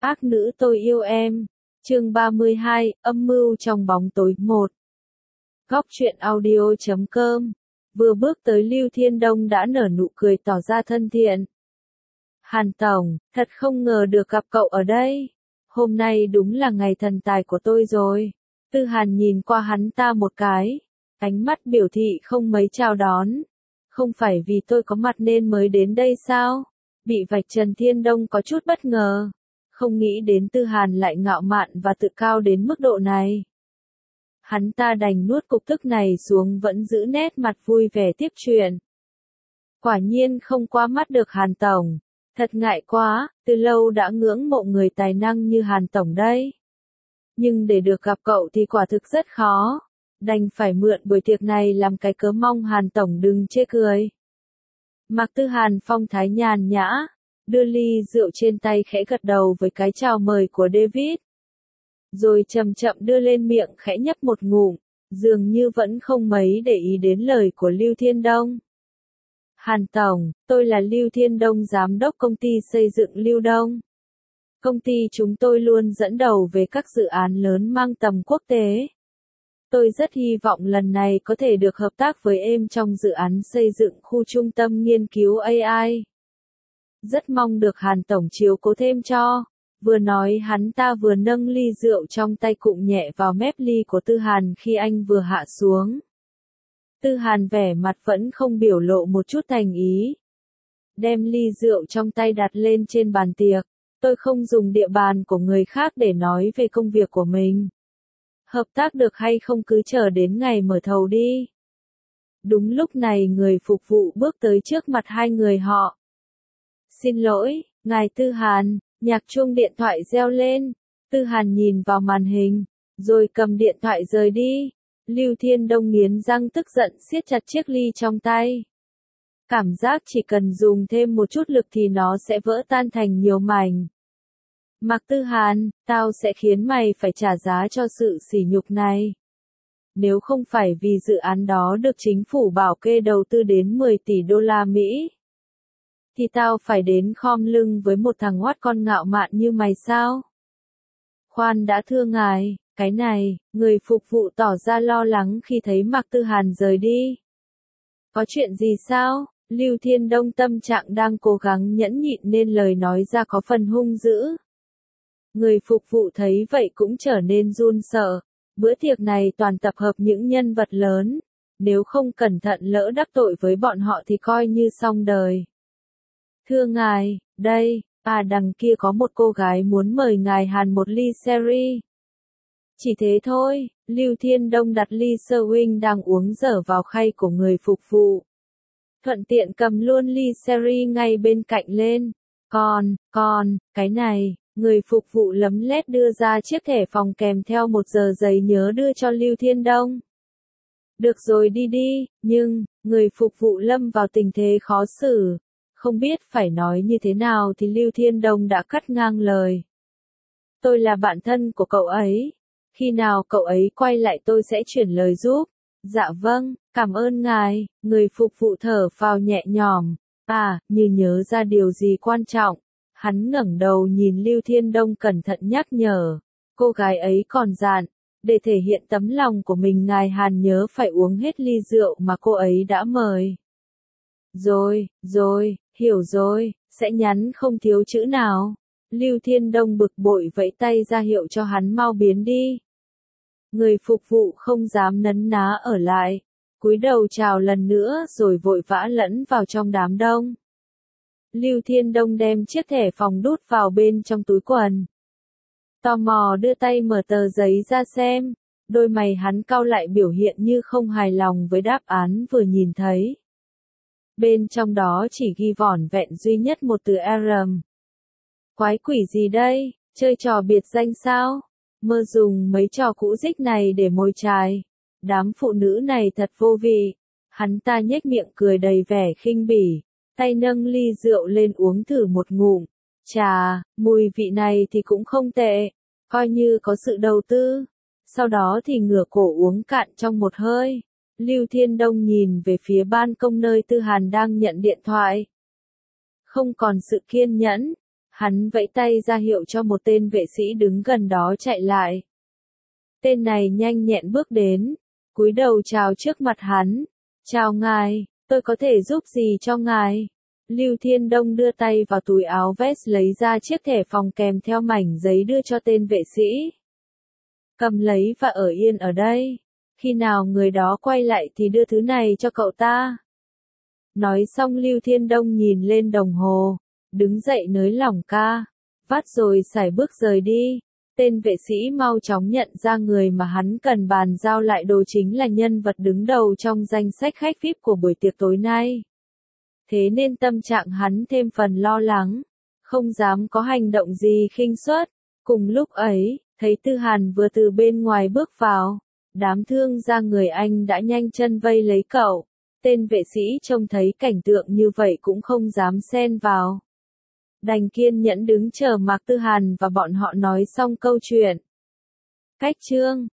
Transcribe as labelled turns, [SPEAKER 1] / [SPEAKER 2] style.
[SPEAKER 1] Ác nữ tôi yêu em. Chương 32, âm mưu trong bóng tối 1. Góc truyện audio.com. Vừa bước tới Lưu Thiên Đông đã nở nụ cười tỏ ra thân thiện. Hàn Tổng, thật không ngờ được gặp cậu ở đây. Hôm nay đúng là ngày thần tài của tôi rồi. Tư Hàn nhìn qua hắn ta một cái. Ánh mắt biểu thị không mấy chào đón. Không phải vì tôi có mặt nên mới đến đây sao? Bị vạch trần Thiên Đông có chút bất ngờ. Không nghĩ đến Tư Hàn lại ngạo mạn và tự cao đến mức độ này. Hắn ta đành nuốt cục tức này xuống vẫn giữ nét mặt vui vẻ tiếp chuyện. Quả nhiên không qua mắt được Hàn Tổng. Thật ngại quá, từ lâu đã ngưỡng mộ người tài năng như Hàn Tổng đây. Nhưng để được gặp cậu thì quả thực rất khó. Đành phải mượn buổi tiệc này làm cái cớ mong Hàn Tổng đừng chê cười. Mạc Tư Hàn phong thái nhàn nhã, đưa ly rượu trên tay khẽ gật đầu với cái chào mời của David. Rồi chậm chậm đưa lên miệng khẽ nhấp một ngụm, dường như vẫn không mấy để ý đến lời của Lưu Thiên Đông. Hàn Tổng, tôi là Lưu Thiên Đông giám đốc công ty xây dựng Lưu Đông. Công ty chúng tôi luôn dẫn đầu về các dự án lớn mang tầm quốc tế. Tôi rất hy vọng lần này có thể được hợp tác với em trong dự án xây dựng khu trung tâm nghiên cứu AI. Rất mong được Hàn Tổng chiếu cố thêm cho. Vừa nói hắn ta vừa nâng ly rượu trong tay cụng nhẹ vào mép ly của Tư Hàn khi anh vừa hạ xuống. Tư Hàn vẻ mặt vẫn không biểu lộ một chút thành ý. Đem ly rượu trong tay đặt lên trên bàn tiệc. Tôi không dùng địa bàn của người khác để nói về công việc của mình. Hợp tác được hay không cứ chờ đến ngày mở thầu đi. Đúng lúc này người phục vụ bước tới trước mặt hai người họ. Xin lỗi, ngài Tư Hàn, nhạc chuông điện thoại reo lên. Tư Hàn nhìn vào màn hình, rồi cầm điện thoại rời đi. Lưu Thiên Đông nghiến răng tức giận siết chặt chiếc ly trong tay. Cảm giác chỉ cần dùng thêm một chút lực thì nó sẽ vỡ tan thành nhiều mảnh. Mạc Tư Hàn, tao sẽ khiến mày phải trả giá cho sự sỉ nhục này. Nếu không phải vì dự án đó được chính phủ bảo kê đầu tư đến 10 tỷ đô la Mỹ, thì tao phải đến khom lưng với một thằng oát con ngạo mạn như mày sao? Khoan đã thưa ngài, cái này, người phục vụ tỏ ra lo lắng khi thấy Mạc Tư Hàn rời đi. Có chuyện gì sao? Lưu Thiên Đông tâm trạng đang cố gắng nhẫn nhịn nên lời nói ra có phần hung dữ. Người phục vụ thấy vậy cũng trở nên run sợ. Bữa tiệc này toàn tập hợp những nhân vật lớn. Nếu không cẩn thận lỡ đắc tội với bọn họ thì coi như xong đời. Thưa ngài, đây, đằng kia có một cô gái muốn mời ngài Hàn một ly sherry. Chỉ thế thôi, Lưu Thiên Đông đặt ly sơ huynh đang uống dở vào khay của người phục vụ. Thuận tiện cầm luôn ly sherry ngay bên cạnh lên. Cái này, người phục vụ lấm lét đưa ra chiếc thẻ phòng kèm theo một giờ giấy nhớ đưa cho Lưu Thiên Đông. Được rồi đi, nhưng, người phục vụ lâm vào tình thế khó xử. Không biết phải nói như thế nào thì Lưu Thiên Đông đã cắt ngang lời. Tôi là bạn thân của cậu ấy. Khi nào cậu ấy quay lại tôi sẽ chuyển lời giúp. Dạ vâng, cảm ơn ngài. Người phục vụ thở phào nhẹ nhõm. Như nhớ ra điều gì quan trọng. Hắn ngẩng đầu nhìn Lưu Thiên Đông cẩn thận nhắc nhở. Cô gái ấy còn dặn, để thể hiện tấm lòng của mình ngài Hàn nhớ phải uống hết ly rượu mà cô ấy đã mời. Rồi, hiểu rồi, sẽ nhắn không thiếu chữ nào. Lưu Thiên Đông bực bội vẫy tay ra hiệu cho hắn mau biến đi. Người phục vụ không dám nấn ná ở lại, cúi đầu chào lần nữa rồi vội vã lẫn vào trong đám đông. Lưu Thiên Đông đem chiếc thẻ phòng đút vào bên trong túi quần. Tò mò đưa tay mở tờ giấy ra xem, đôi mày hắn cau lại biểu hiện như không hài lòng với đáp án vừa nhìn thấy. Bên trong đó chỉ ghi vỏn vẹn duy nhất một từ R. Quái quỷ gì đây, chơi trò biệt danh sao? Mơ dùng mấy trò cũ dích này để mồi chài. Đám phụ nữ này thật vô vị. Hắn ta nhếch miệng cười đầy vẻ khinh bỉ, tay nâng ly rượu lên uống thử một ngụm. Chà, mùi vị này thì cũng không tệ, coi như có sự đầu tư. Sau đó thì ngửa cổ uống cạn trong một hơi. Lưu Thiên Đông nhìn về phía ban công nơi Tư Hàn đang nhận điện thoại. Không còn sự kiên nhẫn, Hắn vẫy tay ra hiệu cho một tên vệ sĩ đứng gần đó chạy lại. Tên này nhanh nhẹn bước đến, cúi đầu chào trước mặt hắn. Chào ngài, tôi có thể giúp gì cho ngài? Lưu Thiên Đông đưa tay vào túi áo vest lấy ra chiếc thẻ phòng kèm theo mảnh giấy đưa cho tên vệ sĩ. Cầm lấy và ở yên ở đây. Khi nào người đó quay lại thì đưa thứ này cho cậu ta. Nói xong Lưu Thiên Đông nhìn lên đồng hồ, đứng dậy nới lỏng ca, vắt rồi sải bước rời đi. Tên vệ sĩ mau chóng nhận ra người mà hắn cần bàn giao lại đồ chính là nhân vật đứng đầu trong danh sách khách VIP của buổi tiệc tối nay. Thế nên tâm trạng hắn thêm phần lo lắng, không dám có hành động gì khinh suất. Cùng lúc ấy, thấy Tư Hàn vừa từ bên ngoài bước vào, đám thương gia người Anh đã nhanh chân vây lấy cậu. Tên vệ sĩ trông thấy cảnh tượng như vậy cũng không dám xen vào. Đành kiên nhẫn đứng chờ Mạc Tư Hàn và bọn họ nói xong câu chuyện. Cách chương